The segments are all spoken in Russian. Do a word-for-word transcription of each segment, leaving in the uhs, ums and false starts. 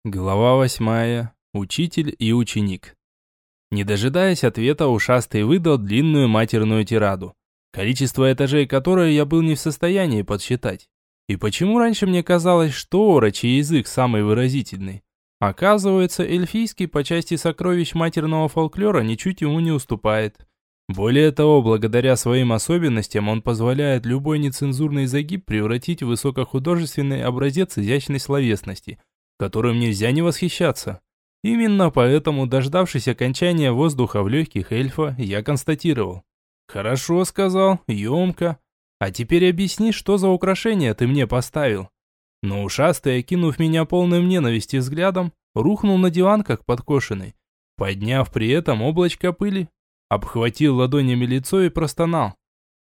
Глава восьмая. Учитель и ученик. Не дожидаясь ответа, ушастый выдал длинную матерную тираду, количество этажей которой я был не в состоянии подсчитать. И почему раньше мне казалось, что орочий язык самый выразительный? Оказывается, эльфийский по части сокровищ матерного фольклора ничуть ему не уступает. Более того, благодаря своим особенностям он позволяет любой нецензурный загиб превратить в высокохудожественный образец изящной словесности – которым нельзя не восхищаться. Именно поэтому, дождавшись окончания воздуха в легких эльфа, я констатировал. «Хорошо», — сказал, — «емко. А теперь объясни, что за украшение ты мне поставил». Но ушастый, окинув меня полным ненависти взглядом, рухнул на диван, как подкошенный, подняв при этом облачко пыли, обхватил ладонями лицо и простонал.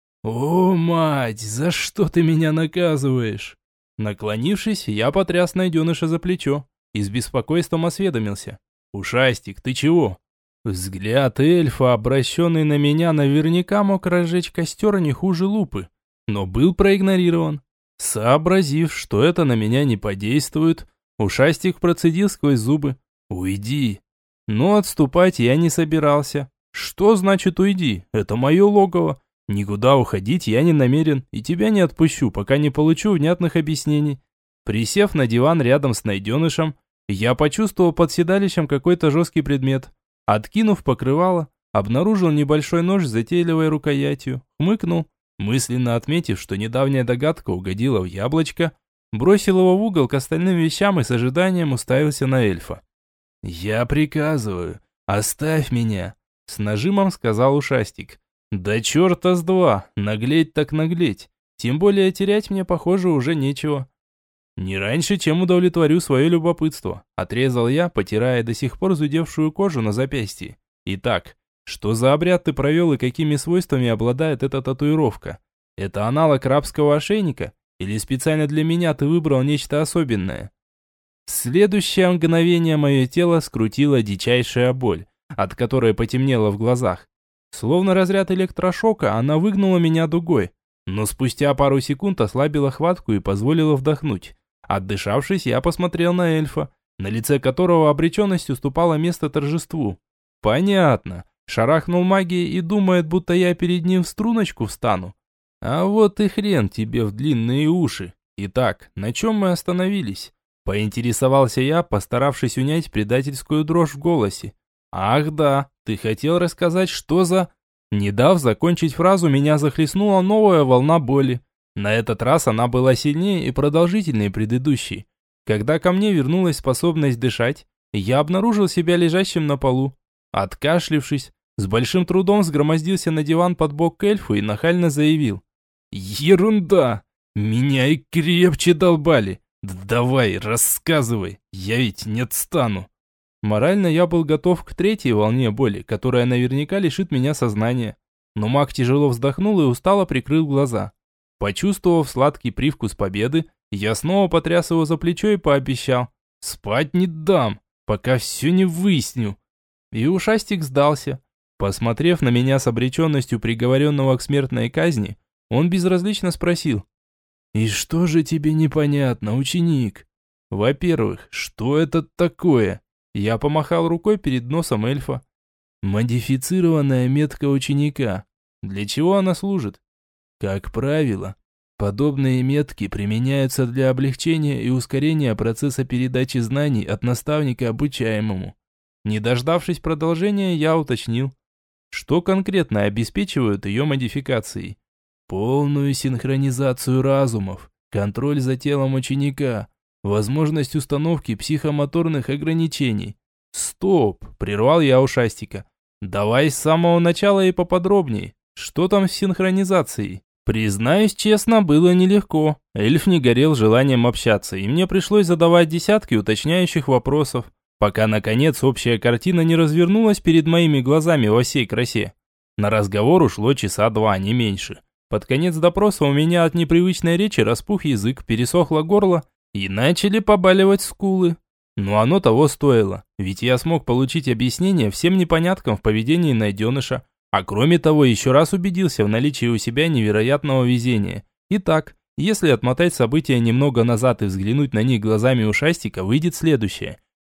«О, мать, за что ты меня наказываешь?» Наклонившись, я потряс найденыша за плечо и с беспокойством осведомился. «Ушастик, ты чего?» Взгляд эльфа, обращенный на меня, наверняка мог разжечь костер не хуже лупы, но был проигнорирован. Сообразив, что это на меня не подействует, ушастик процедил сквозь зубы. «Уйди!» Но отступать я не собирался. «Что значит уйди? Это мое логово. Никуда уходить я не намерен, и тебя не отпущу, пока не получу внятных объяснений». Присев на диван рядом с найденышем, я почувствовал под седалищем какой-то жесткий предмет. Откинув покрывало, обнаружил небольшой нож с затейливой рукоятью, хмыкнул, мысленно отметив, что недавняя догадка угодила в яблочко, бросил его в угол к остальным вещам и с ожиданием уставился на эльфа. «Я приказываю, оставь меня», — с нажимом сказал ушастик. «Да черта с два, наглеть так наглеть, тем более терять мне, похоже, уже нечего». «Не раньше, чем удовлетворю свое любопытство», – отрезал я, потирая до сих пор зудевшую кожу на запястье. «Итак, что за обряд ты провел и какими свойствами обладает эта татуировка? Это аналог рабского ошейника? Или специально для меня ты выбрал нечто особенное?» В следующее мгновение мое тело скрутила дичайшая боль, от которой потемнело в глазах. Словно разряд электрошока, она выгнула меня дугой, но спустя пару секунд ослабила хватку и позволила вдохнуть. Отдышавшись, я посмотрел на эльфа, на лице которого обреченность уступала место торжеству. «Понятно. Шарахнул магией и думает, будто я перед ним в струночку встану. А вот и хрен тебе в длинные уши. Итак, на чем мы остановились?» Поинтересовался я, постаравшись унять предательскую дрожь в голосе. «Ах да, ты хотел рассказать, что за...» Не дав закончить фразу, меня захлестнула новая волна боли. На этот раз она была сильнее и продолжительнее предыдущей. Когда ко мне вернулась способность дышать, я обнаружил себя лежащим на полу. Откашлившись, с большим трудом сгромоздился на диван под бок к эльфу и нахально заявил. «Ерунда! Меня и крепче долбали! Давай, рассказывай, я ведь не отстану!» Морально я был готов к третьей волне боли, которая наверняка лишит меня сознания. Но маг тяжело вздохнул и устало прикрыл глаза. Почувствовав сладкий привкус победы, я снова потряс его за плечо и пообещал. «Спать не дам, пока все не выясню». И ушастик сдался. Посмотрев на меня с обреченностью приговоренного к смертной казни, он безразлично спросил. «И что же тебе непонятно, ученик?» «Во-первых, что это такое?» Я помахал рукой перед носом эльфа. «Модифицированная метка ученика. Для чего она служит?» «Как правило, подобные метки применяются для облегчения и ускорения процесса передачи знаний от наставника обучаемому». Не дождавшись продолжения, я уточнил, что конкретно обеспечивают ее модификацией. «Полную синхронизацию разумов, контроль за телом ученика, возможность установки психомоторных ограничений». «Стоп!» – прервал я ушастика. «Давай с самого начала и поподробней. Что там с синхронизацией?» Признаюсь честно, было нелегко. Эльф не горел желанием общаться, и мне пришлось задавать десятки уточняющих вопросов, пока, наконец, общая картина не развернулась перед моими глазами во всей красе. На разговор ушло часа два, не меньше. Под конец допроса у меня от непривычной речи распух язык, пересохло горло, и начали побаливать скулы. Но оно того стоило, ведь я смог получить объяснение всем непоняткам в поведении найденыша, а кроме того еще раз убедился в наличии у себя невероятного везения. Итак, если отмотать события немного назад и взглянуть на них глазами ушастика, выйдет следующее.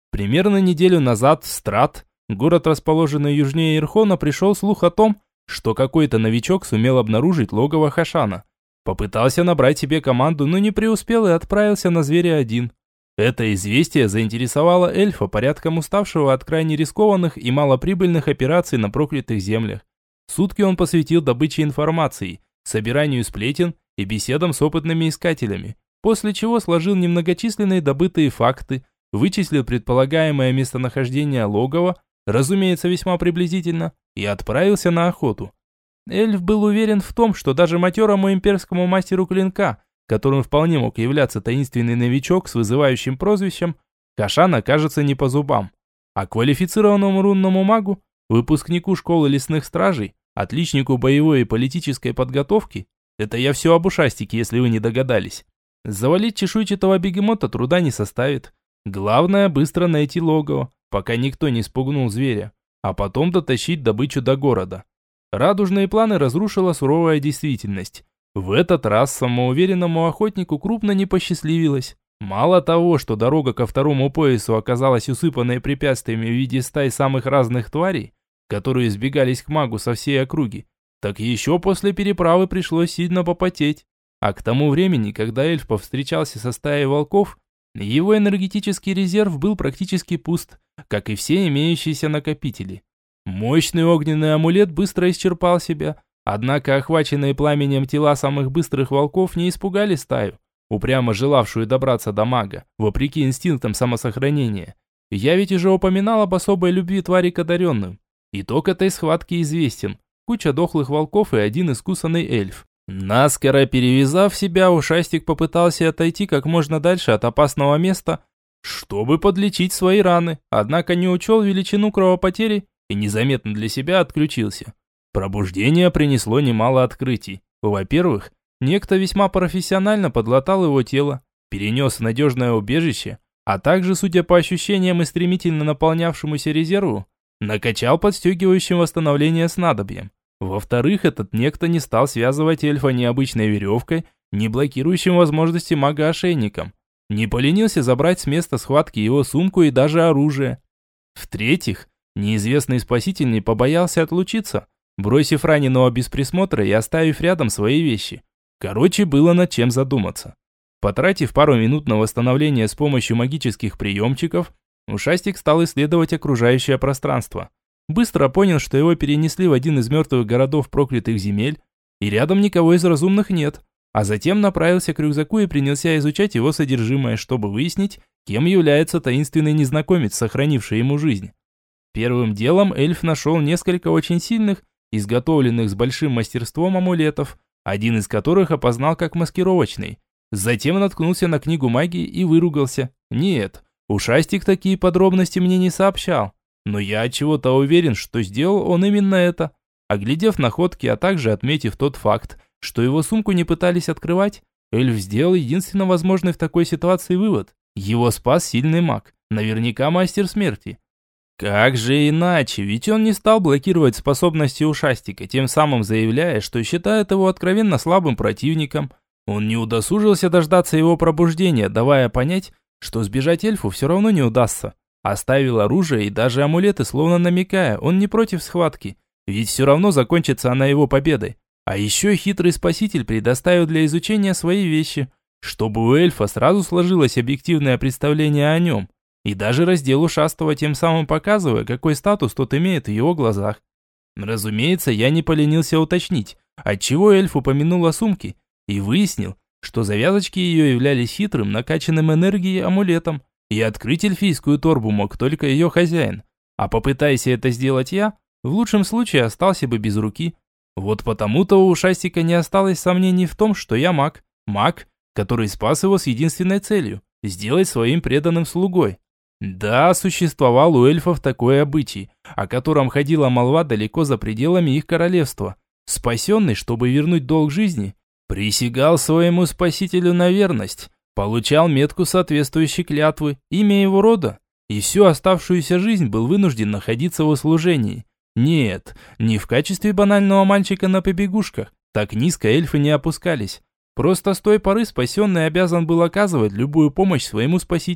Примерно неделю назад в Страт, город, расположенный южнее Ирхона, пришел слух о том, что какой-то новичок сумел обнаружить логово Хашана. Попытался набрать себе команду, но не преуспел и отправился на зверя один. Это известие заинтересовало эльфа, порядком уставшего от крайне рискованных и малоприбыльных операций на проклятых землях. Сутки он посвятил добыче информации, собиранию сплетен и беседам с опытными искателями, после чего сложил немногочисленные добытые факты, вычислил предполагаемое местонахождение логова, разумеется, весьма приблизительно, и отправился на охоту. Эльф был уверен в том, что даже матерому имперскому мастеру клинка, которым вполне мог являться таинственный новичок с вызывающим прозвищем, Хашан окажется не по зубам. А квалифицированному рунному магу, выпускнику школы лесных стражей, отличнику боевой и политической подготовки, это я все об ушастике, если вы не догадались, завалить чешуйчатого бегемота труда не составит. Главное быстро найти логово, пока никто не спугнул зверя, а потом дотащить добычу до города. Радужные планы разрушила суровая действительность. В этот раз самоуверенному охотнику крупно не посчастливилось. Мало того, что дорога ко второму поясу оказалась усыпанной препятствиями в виде стай самых разных тварей, которые избегались к магу со всей округи, так еще после переправы пришлось сильно попотеть. А к тому времени, когда эльф повстречался со стаей волков, его энергетический резерв был практически пуст, как и все имеющиеся накопители. Мощный огненный амулет быстро исчерпал себя, однако охваченные пламенем тела самых быстрых волков не испугали стаю, упрямо желавшую добраться до мага, вопреки инстинктам самосохранения. Я ведь уже упоминал об особой любви твари к одаренным. Итог этой схватки известен. Куча дохлых волков и один искусанный эльф. Наскоро перевязав себя, ушастик попытался отойти как можно дальше от опасного места, чтобы подлечить свои раны, однако не учел величину кровопотери и незаметно для себя отключился. Пробуждение принесло немало открытий. Во-первых, некто весьма профессионально подлатал его тело, перенес в надежное убежище, а также, судя по ощущениям и стремительно наполнявшемуся резерву, накачал подстегивающим восстановление снадобьем. Во-вторых, этот некто не стал связывать эльфа ни обычной веревкой, ни блокирующим возможности мага ошейником. Не поленился забрать с места схватки его сумку и даже оружие. В-третьих, неизвестный спаситель не побоялся отлучиться, бросив раненого без присмотра и оставив рядом свои вещи. Короче, было над чем задуматься. Потратив пару минут на восстановление с помощью магических приемчиков, ушастик стал исследовать окружающее пространство. Быстро понял, что его перенесли в один из мертвых городов проклятых земель, и рядом никого из разумных нет, а затем направился к рюкзаку и принялся изучать его содержимое, чтобы выяснить, кем является таинственный незнакомец, сохранивший ему жизнь. Первым делом эльф нашел несколько очень сильных, изготовленных с большим мастерством амулетов, один из которых опознал как маскировочный. Затем наткнулся на книгу магии и выругался. Нет, ушастик такие подробности мне не сообщал. Но я от чего-то уверен, что сделал он именно это. Оглядев находки, а также отметив тот факт, что его сумку не пытались открывать, эльф сделал единственно возможный в такой ситуации вывод. Его спас сильный маг, наверняка мастер смерти. Как же иначе, ведь он не стал блокировать способности ушастика, тем самым заявляя, что считает его откровенно слабым противником. Он не удосужился дождаться его пробуждения, давая понять, что сбежать эльфу все равно не удастся. Оставил оружие и даже амулеты, словно намекая, он не против схватки, ведь все равно закончится она его победой. А еще хитрый спаситель предоставил для изучения свои вещи, чтобы у эльфа сразу сложилось объективное представление о нем, и даже раздел ушастого, тем самым показывая, какой статус тот имеет в его глазах. Разумеется, я не поленился уточнить, отчего эльф упомянул о сумке, и выяснил, что завязочки ее являлись хитрым, накачанным энергией амулетом, и открыть эльфийскую торбу мог только ее хозяин. А попытайся это сделать я, в лучшем случае остался бы без руки. Вот потому-то у ушастика не осталось сомнений в том, что я маг. Маг, который спас его с единственной целью – сделать своим преданным слугой. Да, существовал у эльфов такой обычай, о котором ходила молва далеко за пределами их королевства. Спасенный, чтобы вернуть долг жизни, присягал своему спасителю на верность, получал метку соответствующей клятвы, имя его рода, и всю оставшуюся жизнь был вынужден находиться в услужении. Нет, не в качестве банального мальчика на побегушках, так низко эльфы не опускались. Просто с той поры спасенный обязан был оказывать любую помощь своему спасителю,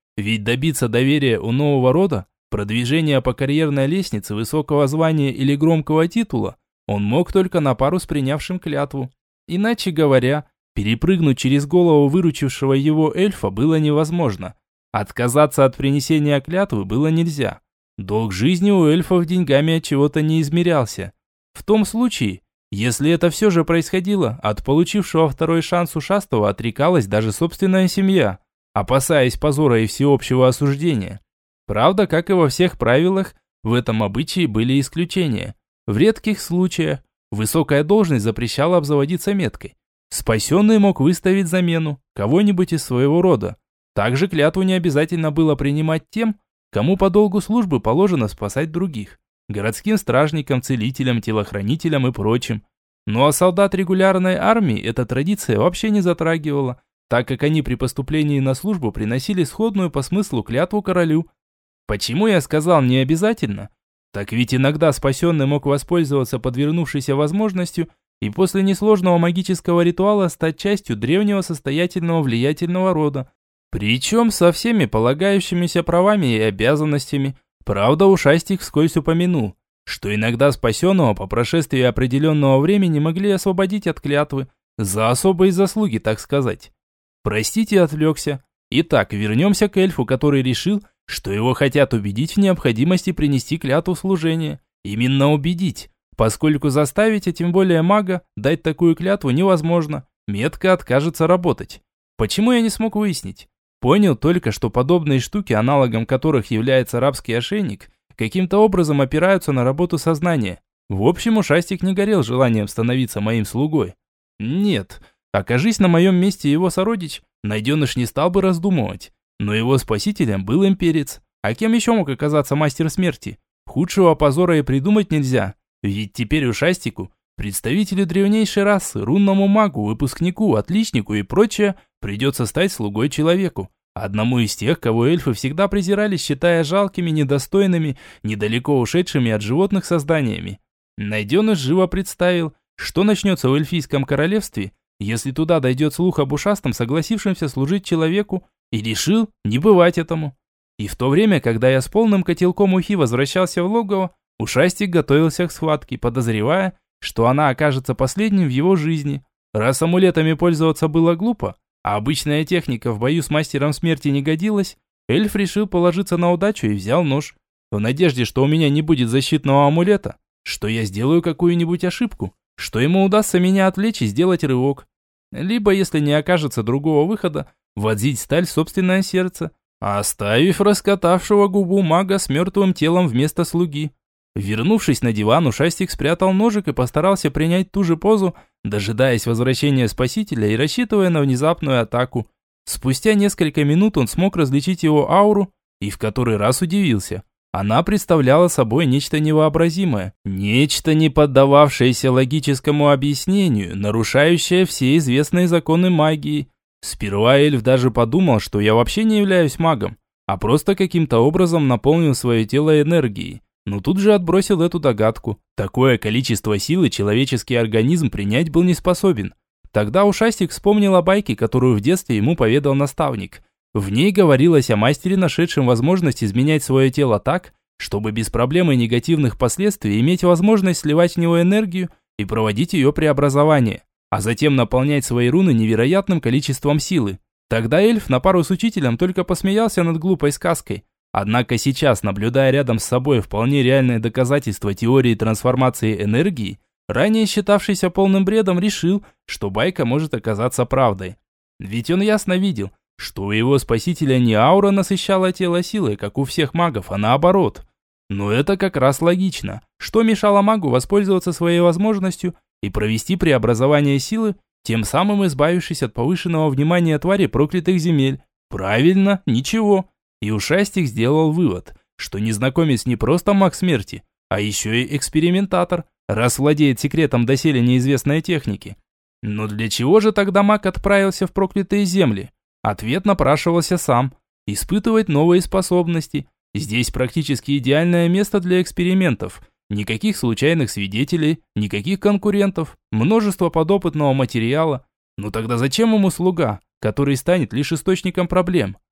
Ведь добиться доверия у нового рода, продвижения по карьерной лестнице, высокого звания или громкого титула, он мог только на пару с принявшим клятву. Иначе говоря, перепрыгнуть через голову выручившего его эльфа было невозможно. Отказаться от принесения клятвы было нельзя. Долг жизни у эльфов деньгами от чего-то не измерялся. В том случае, если это все же происходило, от получившего второй шанс ушастого отрекалась даже собственная семья, опасаясь позора и всеобщего осуждения. Правда, как и во всех правилах, в этом обычае были исключения. В редких случаях высокая должность запрещала обзаводиться меткой. Спасенный мог выставить замену, кого-нибудь из своего рода. Также клятву не обязательно было принимать тем, кому по долгу службы положено спасать других. Городским стражникам, целителям, телохранителям и прочим. Ну а солдат регулярной армии эта традиция вообще не затрагивала, так как они при поступлении на службу приносили сходную по смыслу клятву королю. Почему я сказал не обязательно? Так ведь иногда спасенный мог воспользоваться подвернувшейся возможностью и после несложного магического ритуала стать частью древнего состоятельного влиятельного рода. Причем со всеми полагающимися правами и обязанностями. Правда, ушастик вскользь упомянул, что иногда спасенного по прошествии определенного времени могли освободить от клятвы, за особые заслуги, так сказать. Простите, отвлекся. Итак, вернемся к эльфу, который решил, что его хотят убедить в необходимости принести клятву служения. Именно убедить, поскольку заставить, а тем более мага, дать такую клятву невозможно, метка откажется работать. Почему я не смог выяснить? Понял только, что подобные штуки, аналогом которых является рабский ошейник, каким-то образом опираются на работу сознания. В общем, ушастик не горел желанием становиться моим слугой. Нет, окажись на моем месте его сородич, найденыш не стал бы раздумывать. Но его спасителем был имперец. А кем еще мог оказаться мастер смерти? Худшего позора и придумать нельзя. Ведь теперь ушастику, представителю древнейшей расы, рунному магу, выпускнику, отличнику и прочее, придется стать слугой человеку. Одному из тех, кого эльфы всегда презирали, считая жалкими, недостойными, недалеко ушедшими от животных созданиями. Найденыш живо представил, что начнется в эльфийском королевстве, если туда дойдет слух об ушастом, согласившемся служить человеку, и решил не бывать этому. И в то время, когда я с полным котелком ухи возвращался в логово, ушастик готовился к схватке, подозревая, что она окажется последним в его жизни. Раз амулетами пользоваться было глупо, а обычная техника в бою с мастером смерти не годилась, эльф решил положиться на удачу и взял нож. В надежде, что у меня не будет защитного амулета, что я сделаю какую-нибудь ошибку, что ему удастся меня отвлечь и сделать рывок. Либо, если не окажется другого выхода, вонзить сталь в собственное сердце, оставив раскатавшего губу мага с мертвым телом вместо слуги. Вернувшись на диван, ушастик спрятал ножик и постарался принять ту же позу, дожидаясь возвращения спасителя и рассчитывая на внезапную атаку. Спустя несколько минут он смог различить его ауру и в который раз удивился. Она представляла собой нечто невообразимое, нечто не поддававшееся логическому объяснению, нарушающее все известные законы магии. Сперва эльф даже подумал, что я вообще не являюсь магом, а просто каким-то образом наполнил свое тело энергией. Но тут же отбросил эту догадку. Такое количество силы человеческий организм принять был не способен. Тогда ушастик вспомнил о байке, которую в детстве ему поведал наставник. В ней говорилось о мастере, нашедшем возможность изменять свое тело так, чтобы без проблем и негативных последствий иметь возможность сливать в него энергию и проводить ее преобразование, а затем наполнять свои руны невероятным количеством силы. Тогда эльф на пару с учителем только посмеялся над глупой сказкой. Однако сейчас, наблюдая рядом с собой вполне реальное доказательство теории трансформации энергии, ранее считавшийся полным бредом, решил, что байка может оказаться правдой. Ведь он ясно видел, что у его спасителя не аура насыщала тело силой, как у всех магов, а наоборот. Но это как раз логично. Что мешало магу воспользоваться своей возможностью и провести преобразование силы, тем самым избавившись от повышенного внимания твари проклятых земель? Правильно, ничего. И ушастик сделал вывод, что незнакомец не просто маг смерти, а еще и экспериментатор, раз владеет секретом доселе неизвестной техники. Но для чего же тогда маг отправился в проклятые земли? Ответ напрашивался сам. Испытывать новые способности. Здесь практически идеальное место для экспериментов. Никаких случайных свидетелей, никаких конкурентов, множество подопытного материала. Но тогда зачем ему слуга, который станет лишь источником проблем?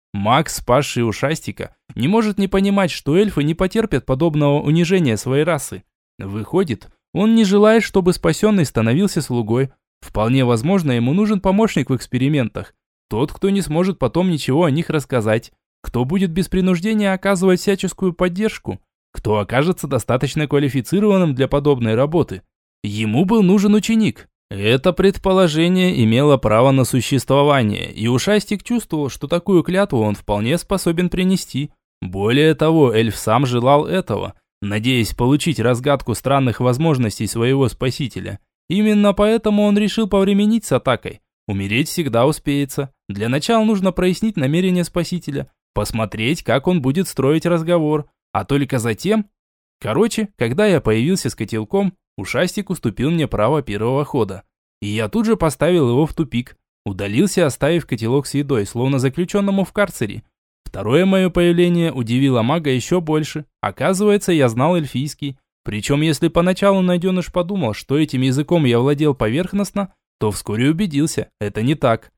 Макс, спасший ушастика, не может не понимать, что эльфы не потерпят подобного унижения своей расы. Выходит, он не желает, чтобы спасенный становился слугой. Вполне возможно, ему нужен помощник в экспериментах. Тот, кто не сможет потом ничего о них рассказать. Кто будет без принуждения оказывать всяческую поддержку. Кто окажется достаточно квалифицированным для подобной работы. Ему был нужен ученик. Это предположение имело право на существование, и ушастик чувствовал, что такую клятву он вполне способен принести. Более того, эльф сам желал этого, надеясь получить разгадку странных возможностей своего спасителя. Именно поэтому он решил повременить с атакой. Умереть всегда успеется. Для начала нужно прояснить намерение спасителя, посмотреть, как он будет строить разговор, а только затем... Короче, когда я появился с котелком, ушастик уступил мне право первого хода. И я тут же поставил его в тупик. Удалился, оставив котелок с едой, словно заключенному в карцере. Второе мое появление удивило мага еще больше. Оказывается, я знал эльфийский. Причем, если поначалу найденыш подумал, что этим языком я владел поверхностно, то вскоре убедился, это не так.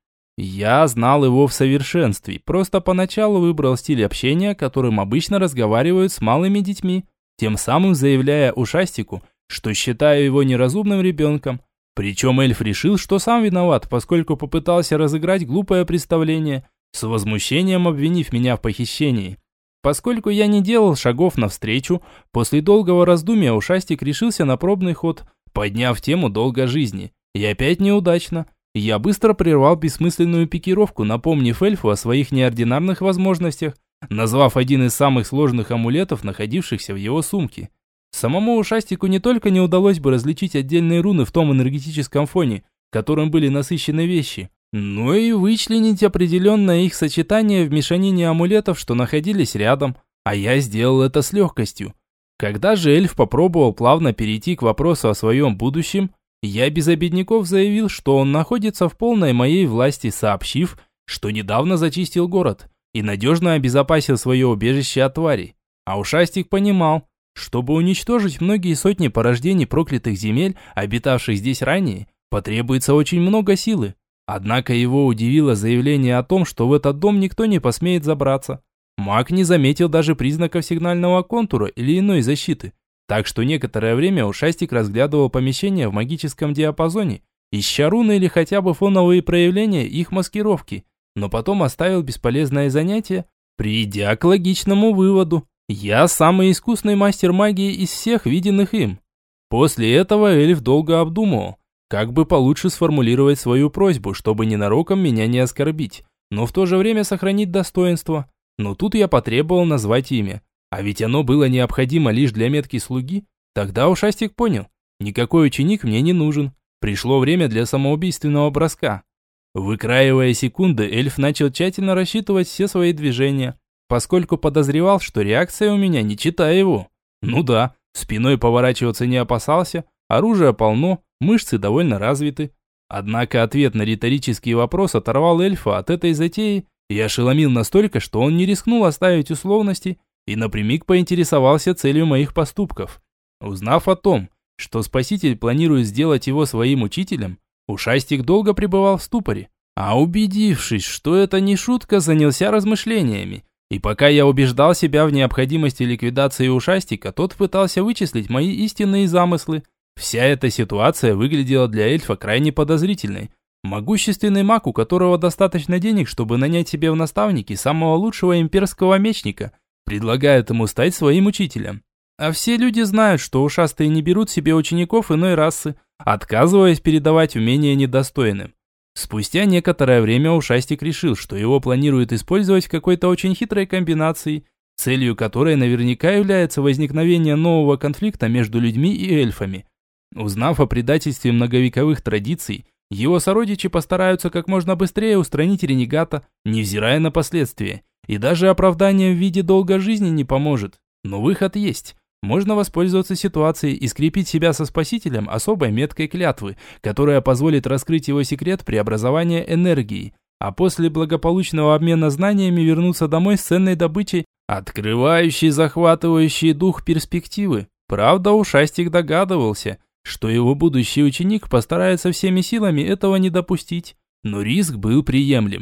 Я знал его в совершенстве, просто поначалу выбрал стиль общения, которым обычно разговаривают с малыми детьми, тем самым заявляя ушастику, что считаю его неразумным ребенком. Причем эльф решил, что сам виноват, поскольку попытался разыграть глупое представление, с возмущением обвинив меня в похищении. Поскольку я не делал шагов навстречу, после долгого раздумья ушастик решился на пробный ход, подняв тему долга жизни. И опять неудачно. Я быстро прервал бессмысленную пикировку, напомнив эльфу о своих неординарных возможностях, назвав один из самых сложных амулетов, находившихся в его сумке. Самому ушастику не только не удалось бы различить отдельные руны в том энергетическом фоне, которым были насыщены вещи, но и вычленить определенное их сочетание в мешанине амулетов, что находились рядом, а я сделал это с легкостью. Когда же эльф попробовал плавно перейти к вопросу о своем будущем, я без обиняков заявил, что он находится в полной моей власти, сообщив, что недавно зачистил город и надежно обезопасил свое убежище от тварей. А ушастик понимал, чтобы уничтожить многие сотни порождений проклятых земель, обитавших здесь ранее, потребуется очень много силы. Однако его удивило заявление о том, что в этот дом никто не посмеет забраться. Маг не заметил даже признаков сигнального контура или иной защиты. Так что некоторое время ушастик разглядывал помещение в магическом диапазоне, ища руны или хотя бы фоновые проявления их маскировки, но потом оставил бесполезное занятие, придя к логичному выводу. Я самый искусный мастер магии из всех виденных им. После этого эльф долго обдумывал, как бы получше сформулировать свою просьбу, чтобы ненароком меня не оскорбить, но в то же время сохранить достоинство. Но тут я потребовал назвать имя. А ведь оно было необходимо лишь для метки слуги. Тогда ушастик понял, никакой ученик мне не нужен. Пришло время для самоубийственного броска. Выкраивая секунды, эльф начал тщательно рассчитывать все свои движения, поскольку подозревал, что реакция у меня не чита его. Ну да, спиной поворачиваться не опасался, оружия полно, мышцы довольно развиты. Однако ответ на риторический вопрос оторвал эльфа от этой затеи и ошеломил настолько, что он не рискнул оставить условности и напрямик поинтересовался целью моих поступков. Узнав о том, что спаситель планирует сделать его своим учителем, ушастик долго пребывал в ступоре, а убедившись, что это не шутка, занялся размышлениями. И пока я убеждал себя в необходимости ликвидации ушастика, тот пытался вычислить мои истинные замыслы. Вся эта ситуация выглядела для эльфа крайне подозрительной. Могущественный маг, у которого достаточно денег, чтобы нанять себе в наставники самого лучшего имперского мечника, предлагает ему стать своим учителем. А все люди знают, что ушастые не берут себе учеников иной расы, отказываясь передавать умения недостойным. Спустя некоторое время ушастик решил, что его планируют использовать в какой-то очень хитрой комбинации, целью которой наверняка является возникновение нового конфликта между людьми и эльфами. Узнав о предательстве многовековых традиций, его сородичи постараются как можно быстрее устранить ренегата, невзирая на последствия. И даже оправдание в виде долга жизни не поможет. Но выход есть. Можно воспользоваться ситуацией и скрепить себя со спасителем особой меткой клятвы, которая позволит раскрыть его секрет преобразования энергии, а после благополучного обмена знаниями вернуться домой с ценной добычей, открывающей захватывающий дух перспективы. Правда, ушастик догадывался, что его будущий ученик постарается всеми силами этого не допустить, но риск был приемлем.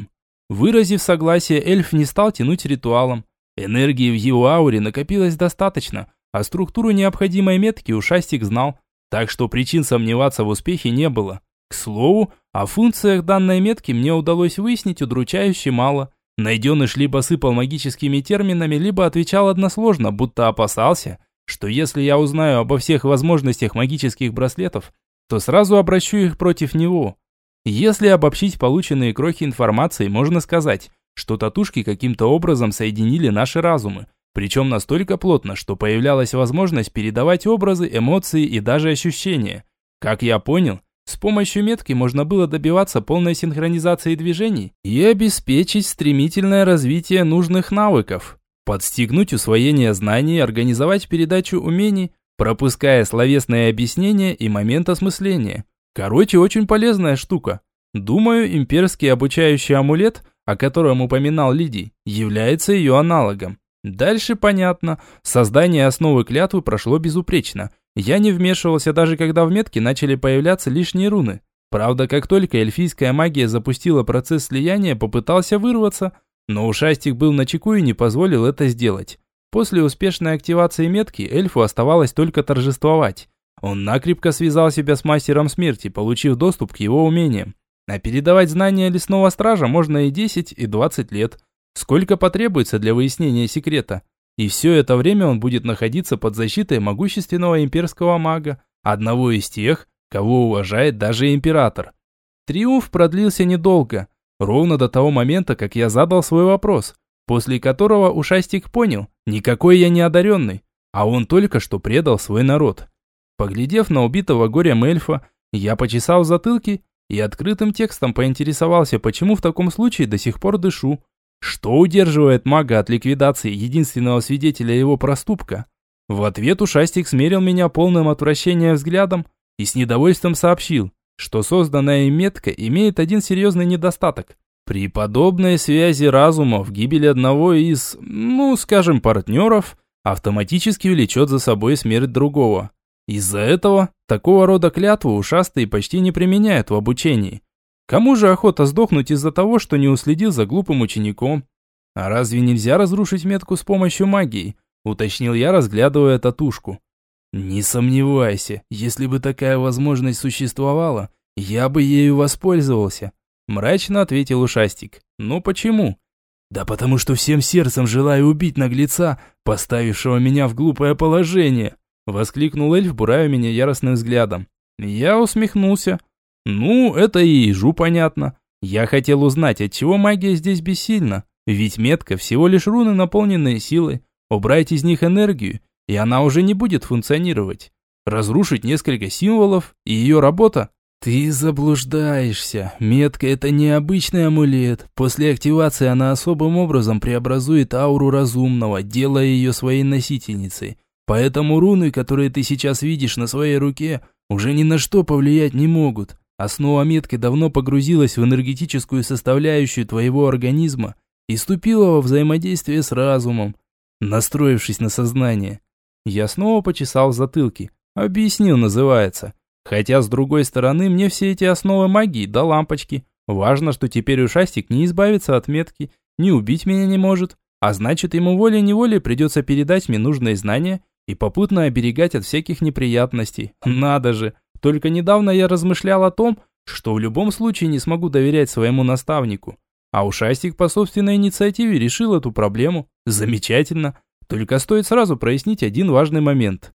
Выразив согласие, эльф не стал тянуть ритуалом. Энергии в его ауре накопилось достаточно, а структуру необходимой метки ушастик знал, так что причин сомневаться в успехе не было. К слову, о функциях данной метки мне удалось выяснить удручающе мало. Найденыш либо сыпал магическими терминами, либо отвечал односложно, будто опасался, что если я узнаю обо всех возможностях магических браслетов, то сразу обращу их против него. Если обобщить полученные крохи информации, можно сказать, что татушки каким-то образом соединили наши разумы, причем настолько плотно, что появлялась возможность передавать образы, эмоции и даже ощущения. Как я понял, с помощью метки можно было добиваться полной синхронизации движений и обеспечить стремительное развитие нужных навыков, подстегнуть усвоение знаний, организовать передачу умений, пропуская словесные объяснения и момент осмысления. Короче, очень полезная штука. Думаю, имперский обучающий амулет, о котором упоминал Лидий, является ее аналогом. Дальше понятно. Создание основы клятвы прошло безупречно. Я не вмешивался даже когда в метке начали появляться лишние руны. Правда, как только эльфийская магия запустила процесс слияния, попытался вырваться, но ушастик был начеку и не позволил это сделать. После успешной активации метки эльфу оставалось только торжествовать. Он накрепко связал себя с мастером смерти, получив доступ к его умениям. А передавать знания лесного стража можно и десять, и двадцать лет. Сколько потребуется для выяснения секрета. И все это время он будет находиться под защитой могущественного имперского мага, одного из тех, кого уважает даже император. Триумф продлился недолго, ровно до того момента, как я задал свой вопрос, после которого ушастик понял, никакой я не одаренный, а он только что предал свой народ. Поглядев на убитого горем эльфа, я почесал в затылке и открытым текстом поинтересовался, почему в таком случае до сих пор дышу. Что удерживает мага от ликвидации единственного свидетеля его проступка? В ответ ушастик смерил меня полным отвращения взглядом и с недовольством сообщил, что созданная им метка имеет один серьезный недостаток. При подобной связи разумов гибель одного из, ну, скажем, партнеров автоматически влечет за собой смерть другого. Из-за этого такого рода клятву ушастые почти не применяют в обучении. Кому же охота сдохнуть из-за того, что не уследил за глупым учеником? А разве нельзя разрушить метку с помощью магии? Уточнил я, разглядывая татушку. Не сомневайся, если бы такая возможность существовала, я бы ею воспользовался. Мрачно ответил ушастик. Но почему? Да потому что всем сердцем желаю убить наглеца, поставившего меня в глупое положение. Воскликнул эльф, буравя меня яростным взглядом. Я усмехнулся. Ну, это и ежу понятно. Я хотел узнать, отчего магия здесь бессильна. Ведь метка всего лишь руны, наполненные силой. Убрать из них энергию, и она уже не будет функционировать. Разрушить несколько символов, и ее работа. Ты заблуждаешься. Метка – это не обычный амулет. После активации она особым образом преобразует ауру разумного, делая ее своей носительницей. Поэтому руны, которые ты сейчас видишь на своей руке, уже ни на что повлиять не могут. Основа метки давно погрузилась в энергетическую составляющую твоего организма и вступила во взаимодействие с разумом, настроившись на сознание. Я снова почесал в затылке. Объяснил, называется. Хотя, с другой стороны, мне все эти основы магии до лампочки. Важно, что теперь ушастик не избавится от метки, не убить меня не может, а значит, ему волей-неволей придется передать мне нужные знания и попутно оберегать от всяких неприятностей. Надо же! Только недавно я размышлял о том, что в любом случае не смогу доверять своему наставнику. А ушастик по собственной инициативе решил эту проблему. Замечательно. Только стоит сразу прояснить один важный момент.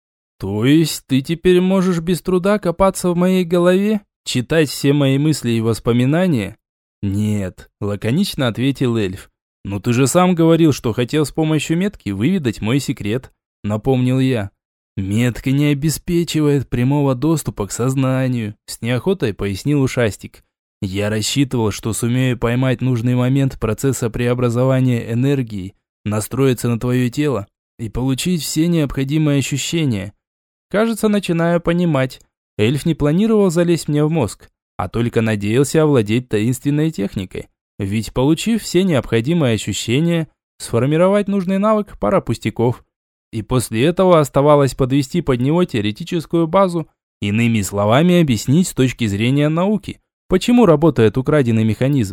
То есть ты теперь можешь без труда копаться в моей голове? Читать все мои мысли и воспоминания? Нет, лаконично ответил эльф. Но ты же сам говорил, что хотел с помощью метки выведать мой секрет. Напомнил я. «Метка не обеспечивает прямого доступа к сознанию», – с неохотой пояснил ушастик. «Я рассчитывал, что сумею поймать нужный момент процесса преобразования энергии, настроиться на твое тело и получить все необходимые ощущения. Кажется, начинаю понимать. Эльф не планировал залезть мне в мозг, а только надеялся овладеть таинственной техникой. Ведь, получив все необходимые ощущения, сформировать нужный навык – пара пустяков». И после этого оставалось подвести под него теоретическую базу, иными словами объяснить с точки зрения науки, почему работает украденный механизм.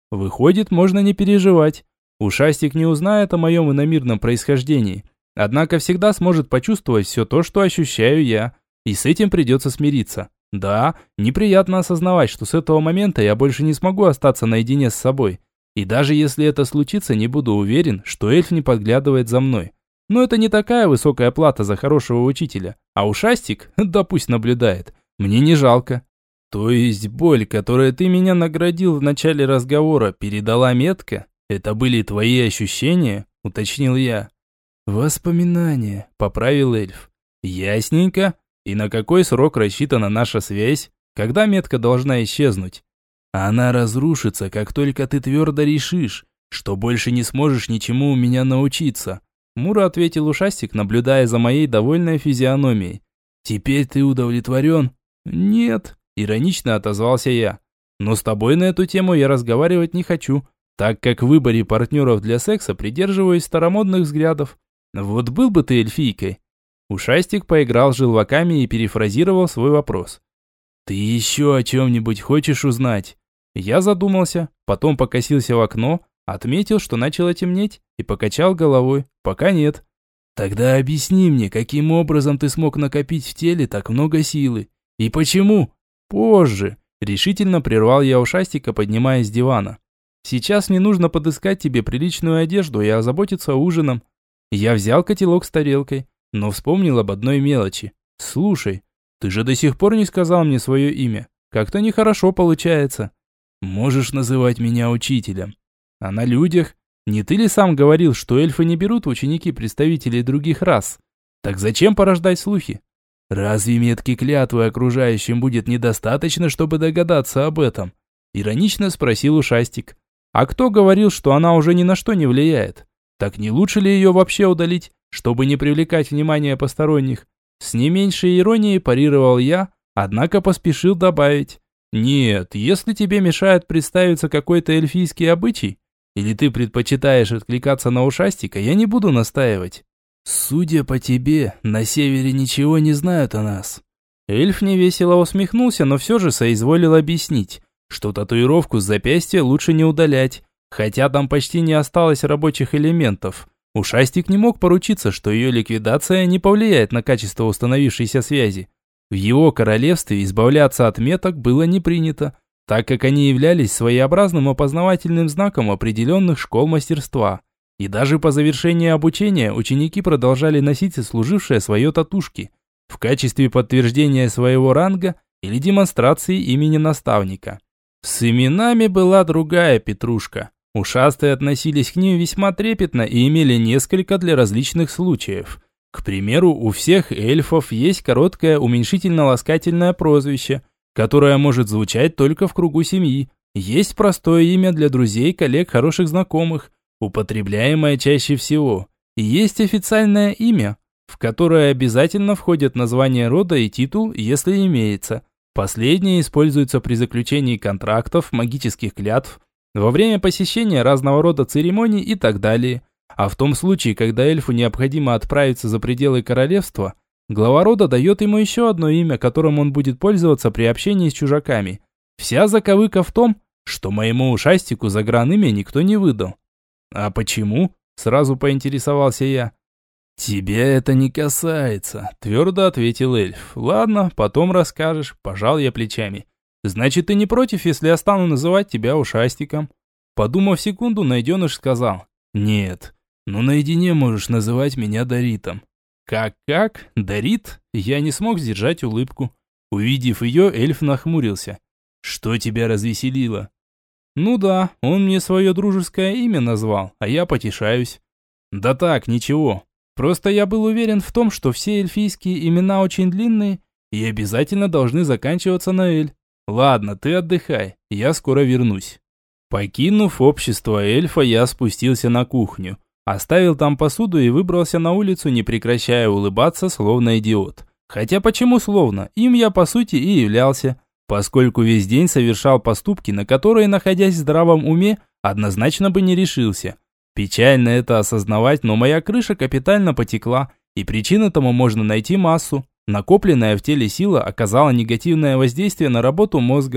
Выходит, можно не переживать. Ушастик не узнает о моем иномирном происхождении, однако всегда сможет почувствовать все то, что ощущаю я, и с этим придется смириться. Да, неприятно осознавать, что с этого момента я больше не смогу остаться наедине с собой. И даже если это случится, не буду уверен, что эльф не подглядывает за мной. Но это не такая высокая плата за хорошего учителя. А ушастик, да пусть наблюдает, мне не жалко. То есть боль, которой ты меня наградил в начале разговора, передала метка? Это были твои ощущения? Уточнил я. Воспоминания, поправил эльф. Ясненько. И на какой срок рассчитана наша связь? Когда метка должна исчезнуть? Она разрушится, как только ты твердо решишь, что больше не сможешь ничему у меня научиться. Мура ответил ушастик, наблюдая за моей довольной физиономией. Теперь ты удовлетворен? Нет, иронично отозвался я. Но с тобой на эту тему я разговаривать не хочу, так как в выборе партнеров для секса придерживаюсь старомодных взглядов. Вот был бы ты эльфийкой. Ушастик поиграл с желваками и перефразировал свой вопрос. «Ты еще о чем-нибудь хочешь узнать?» Я задумался, потом покосился в окно, отметил, что начало темнеть, и покачал головой. «Пока нет». «Тогда объясни мне, каким образом ты смог накопить в теле так много силы? И почему?» «Позже», – решительно прервал я ушастика, поднимаясь с дивана. «Сейчас мне нужно подыскать тебе приличную одежду и озаботиться ужином». Я взял котелок с тарелкой, но вспомнил об одной мелочи. «Слушай, ты же до сих пор не сказал мне свое имя. Как-то нехорошо получается». «Можешь называть меня учителем». «А на людях? Не ты ли сам говорил, что эльфы не берут в ученики представителей других рас? Так зачем порождать слухи?» «Разве метки клятвы окружающим будет недостаточно, чтобы догадаться об этом?» Иронично спросил ушастик. «А кто говорил, что она уже ни на что не влияет? Так не лучше ли ее вообще удалить, чтобы не привлекать внимание посторонних?» С не меньшей иронией парировал я, однако поспешил добавить. «Нет, если тебе мешает представиться какой-то эльфийский обычай, или ты предпочитаешь откликаться на ушастика, я не буду настаивать». «Судя по тебе, на севере ничего не знают о нас». Эльф невесело усмехнулся, но все же соизволил объяснить, что татуировку с запястья лучше не удалять, хотя там почти не осталось рабочих элементов. Ушастик не мог поручиться, что ее ликвидация не повлияет на качество установившейся связи. В его королевстве избавляться от меток было не принято, так как они являлись своеобразным опознавательным знаком определенных школ мастерства. И даже по завершении обучения ученики продолжали носить сослужившие свое татушки в качестве подтверждения своего ранга или демонстрации имени наставника. С именами была другая петрушка. Ушастые относились к ним весьма трепетно и имели несколько для различных случаев. К примеру, у всех эльфов есть короткое уменьшительно-ласкательное прозвище, которое может звучать только в кругу семьи. Есть простое имя для друзей, коллег, хороших знакомых, употребляемое чаще всего. И есть официальное имя, в которое обязательно входят название рода и титул, если имеется. Последнее используется при заключении контрактов, магических клятв, во время посещения разного рода церемоний и так далее. А в том случае, когда эльфу необходимо отправиться за пределы королевства, глава рода дает ему еще одно имя, которым он будет пользоваться при общении с чужаками. Вся заковыка в том, что моему ушастику загранimя никто не выдал. «А почему?» – сразу поинтересовался я. «Тебя это не касается», – твердо ответил эльф. «Ладно, потом расскажешь», – пожал я плечами. «Значит, ты не против, если я стану называть тебя ушастиком?» Подумав секунду, найденыш сказал. «Нет, но наедине можешь называть меня Даритом». «Как-как? Дарит?» Я не смог сдержать улыбку. Увидев ее, эльф нахмурился. «Что тебя развеселило?» «Ну да, он мне свое дружеское имя назвал, а я потешаюсь». «Да так, ничего. Просто я был уверен в том, что все эльфийские имена очень длинные и обязательно должны заканчиваться на «эль». Ладно, ты отдыхай, я скоро вернусь». Покинув общество эльфа, я спустился на кухню, оставил там посуду и выбрался на улицу, не прекращая улыбаться, словно идиот. Хотя почему словно? Им я по сути и являлся, поскольку весь день совершал поступки, на которые, находясь в здравом уме, однозначно бы не решился. Печально это осознавать, но моя крыша капитально потекла, и причин этому можно найти массу. Накопленная в теле сила оказала негативное воздействие на работу мозга,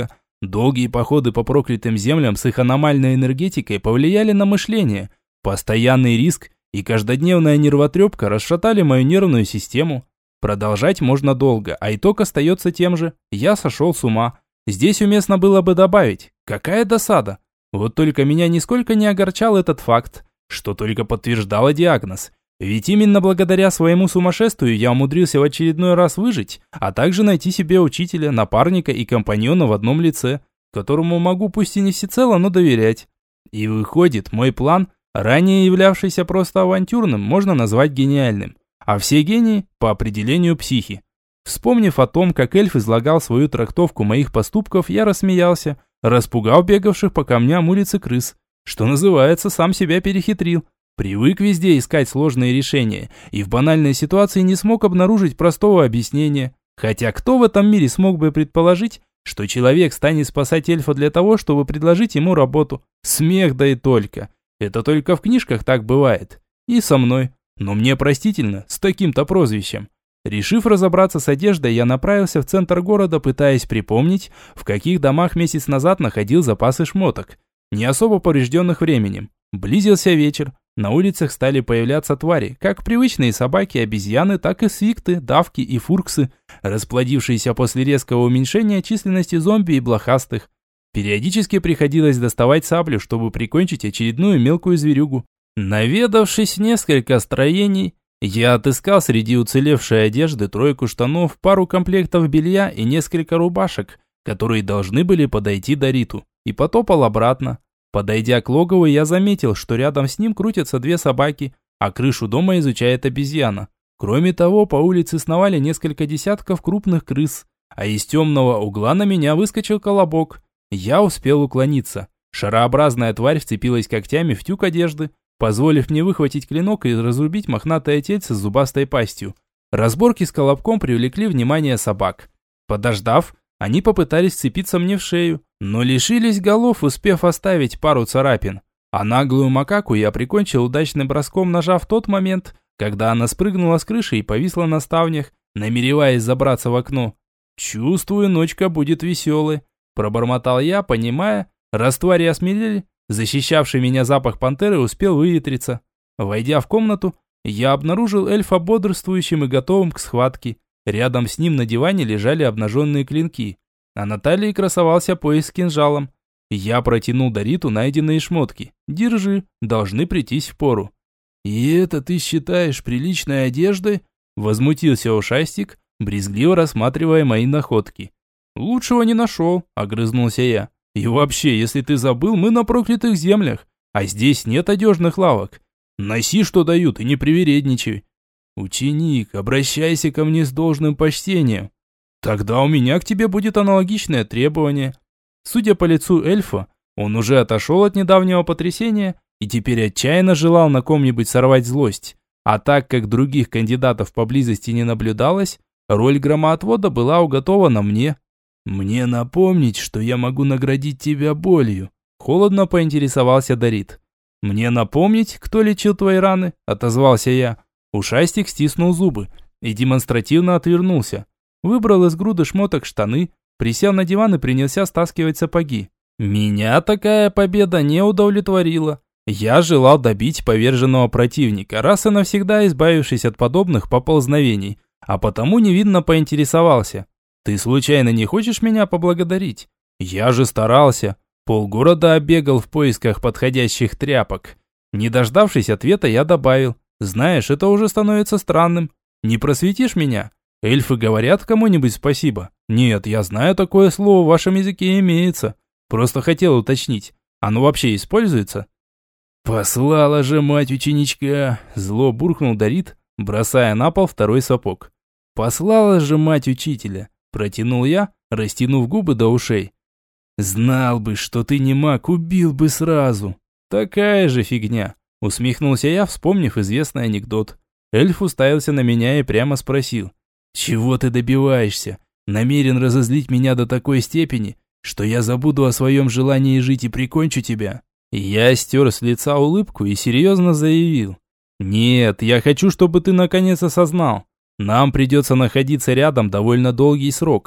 Долгие походы по проклятым землям с их аномальной энергетикой повлияли на мышление. Постоянный риск и каждодневная нервотрепка расшатали мою нервную систему. Продолжать можно долго, а итог остается тем же. Я сошел с ума. Здесь уместно было бы добавить: какая досада. Вот только меня нисколько не огорчал этот факт, что только подтверждало диагноз. Ведь именно благодаря своему сумасшествию я умудрился в очередной раз выжить, а также найти себе учителя, напарника и компаньона в одном лице, которому могу пусть и не всецело, но доверять. И выходит, мой план, ранее являвшийся просто авантюрным, можно назвать гениальным. А все гении по определению психи. Вспомнив о том, как эльф излагал свою трактовку моих поступков, я рассмеялся, распугал бегавших по камням улицы крыс. Что называется, сам себя перехитрил. Привык везде искать сложные решения, и в банальной ситуации не смог обнаружить простого объяснения. Хотя кто в этом мире смог бы предположить, что человек станет спасать эльфа для того, чтобы предложить ему работу? Смех, да и только. Это только в книжках так бывает. И со мной. Но мне простительно, с таким-то прозвищем. Решив разобраться с одеждой, я направился в центр города, пытаясь припомнить, в каких домах месяц назад находил запасы шмоток, не особо поврежденных временем. Близился вечер. На улицах стали появляться твари, как привычные собаки, обезьяны, так и свикты, давки и фурксы, расплодившиеся после резкого уменьшения численности зомби и блохастых. Периодически приходилось доставать саблю, чтобы прикончить очередную мелкую зверюгу. Наведавшись в несколько строений, я отыскал среди уцелевшей одежды тройку штанов, пару комплектов белья и несколько рубашек, которые должны были подойти Дориту, и потопал обратно. Подойдя к логову, я заметил, что рядом с ним крутятся две собаки, а крышу дома изучает обезьяна. Кроме того, по улице сновали несколько десятков крупных крыс, а из темного угла на меня выскочил колобок. Я успел уклониться. Шарообразная тварь вцепилась когтями в тюк одежды, позволив мне выхватить клинок и разрубить мохнатое тельце с зубастой пастью. Разборки с колобком привлекли внимание собак. Подождав, они попытались вцепиться мне в шею, но лишились голов, успев оставить пару царапин. А наглую макаку я прикончил удачным броском ножа в тот момент, когда она спрыгнула с крыши и повисла на ставнях, намереваясь забраться в окно. «Чувствую, ночка будет веселой», – пробормотал я, понимая, раз твари осмелели, защищавший меня запах пантеры успел выветриться. Войдя в комнату, я обнаружил эльфа бодрствующим и готовым к схватке. Рядом с ним на диване лежали обнаженные клинки, а на талии красовался пояс с кинжалом. Я протянул Дориту найденные шмотки. «Держи, должны прийтись впору». «И это ты считаешь приличной одеждой?» Возмутился ушастик, брезгливо рассматривая мои находки. «Лучшего не нашел», — огрызнулся я. «И вообще, если ты забыл, мы на проклятых землях, а здесь нет одежных лавок. Носи, что дают, и не привередничай». «Ученик, обращайся ко мне с должным почтением. Тогда у меня к тебе будет аналогичное требование». Судя по лицу эльфа, он уже отошел от недавнего потрясения и теперь отчаянно желал на ком-нибудь сорвать злость. А так как других кандидатов поблизости не наблюдалось, роль громоотвода была уготована мне. «Мне напомнить, что я могу наградить тебя болью?» Холодно поинтересовался Дорит. «Мне напомнить, кто лечил твои раны?» Отозвался я. Ушастик стиснул зубы и демонстративно отвернулся. Выбрал из груды шмоток штаны, присел на диван и принялся стаскивать сапоги. Меня такая победа не удовлетворила. Я желал добить поверженного противника, раз и навсегда избавившись от подобных поползновений, а потому невинно поинтересовался. «Ты случайно не хочешь меня поблагодарить? Я же старался. Полгорода оббегал в поисках подходящих тряпок». Не дождавшись ответа, я добавил. «Знаешь, это уже становится странным. Не просветишь меня? Эльфы говорят кому-нибудь спасибо?» «Нет, я знаю, такое слово в вашем языке имеется. Просто хотел уточнить. Оно вообще используется?» «Послала же мать ученичка!» Зло буркнул Дорит, бросая на пол второй сапог. «Послала же мать учителя!» Протянул я, растянув губы до ушей. «Знал бы, что ты не маг, убил бы сразу!» «Такая же фигня!» Усмехнулся я, вспомнив известный анекдот. Эльф уставился на меня и прямо спросил. «Чего ты добиваешься? Намерен разозлить меня до такой степени, что я забуду о своем желании жить и прикончу тебя?» Я стер с лица улыбку и серьезно заявил. «Нет, я хочу, чтобы ты наконец осознал. Нам придется находиться рядом довольно долгий срок.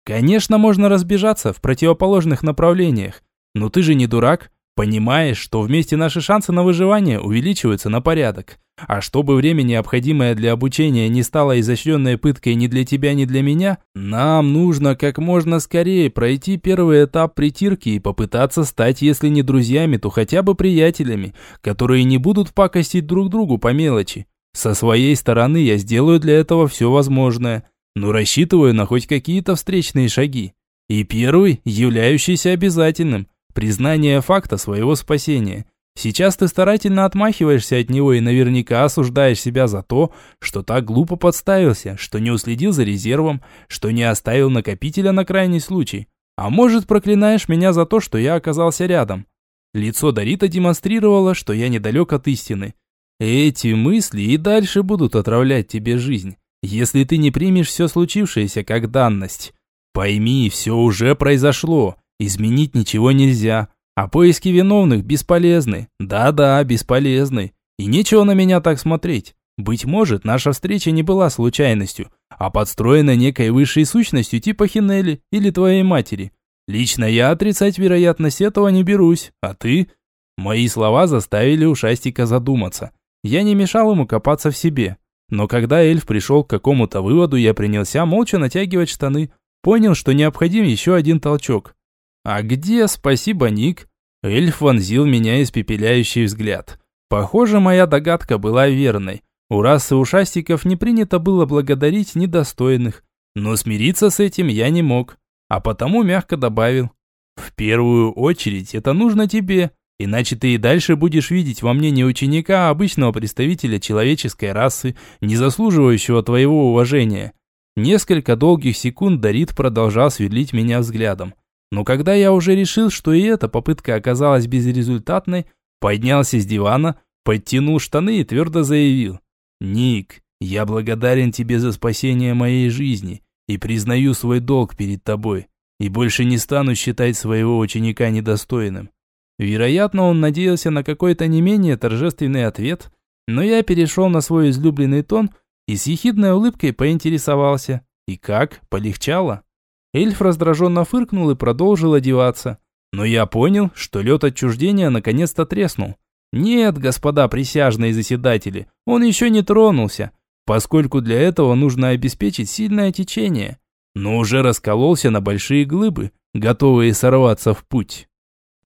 Конечно, можно разбежаться в противоположных направлениях, но ты же не дурак, понимаешь, что вместе наши шансы на выживание увеличиваются на порядок. А чтобы время, необходимое для обучения, не стало изощренной пыткой ни для тебя, ни для меня, нам нужно как можно скорее пройти первый этап притирки и попытаться стать, если не друзьями, то хотя бы приятелями, которые не будут пакостить друг другу по мелочи. Со своей стороны я сделаю для этого все возможное, но рассчитываю на хоть какие-то встречные шаги. И первый, являющийся обязательным – признание факта своего спасения. Сейчас ты старательно отмахиваешься от него и наверняка осуждаешь себя за то, что так глупо подставился, что не уследил за резервом, что не оставил накопителя на крайний случай. А может, проклинаешь меня за то, что я оказался рядом. Лицо Дорита демонстрировало, что я недалек от истины. Эти мысли и дальше будут отравлять тебе жизнь, если ты не примешь все случившееся как данность. Пойми, все уже произошло. Изменить ничего нельзя, а поиски виновных бесполезны. Да-да, бесполезны. И нечего на меня так смотреть. Быть может, наша встреча не была случайностью, а подстроена некой высшей сущностью типа Хинели или твоей матери. Лично я отрицать вероятность этого не берусь, а ты? Мои слова заставили ушастика задуматься. Я не мешал ему копаться в себе. Но когда эльф пришел к какому-то выводу, я принялся молча натягивать штаны. Понял, что необходим еще один толчок. «А где, спасибо, Ник?» Эльф вонзил меня испепеляющий взгляд. Похоже, моя догадка была верной. У расы ушастиков не принято было благодарить недостойных. Но смириться с этим я не мог. А потому мягко добавил. «В первую очередь это нужно тебе, иначе ты и дальше будешь видеть во мне не ученика, а обычного представителя человеческой расы, не заслуживающего твоего уважения». Несколько долгих секунд Дорит продолжал сверлить меня взглядом. Но когда я уже решил, что и эта попытка оказалась безрезультатной, поднялся с дивана, подтянул штаны и твердо заявил. «Ник, я благодарен тебе за спасение моей жизни и признаю свой долг перед тобой, и больше не стану считать своего ученика недостойным». Вероятно, он надеялся на какой-то не менее торжественный ответ, но я перешел на свой излюбленный тон и с ехидной улыбкой поинтересовался. «И как? Полегчало?» Эльф раздраженно фыркнул и продолжил одеваться. Но я понял, что лед отчуждения наконец-то треснул. Нет, господа присяжные заседатели, он еще не тронулся, поскольку для этого нужно обеспечить сильное течение, но уже раскололся на большие глыбы, готовые сорваться в путь.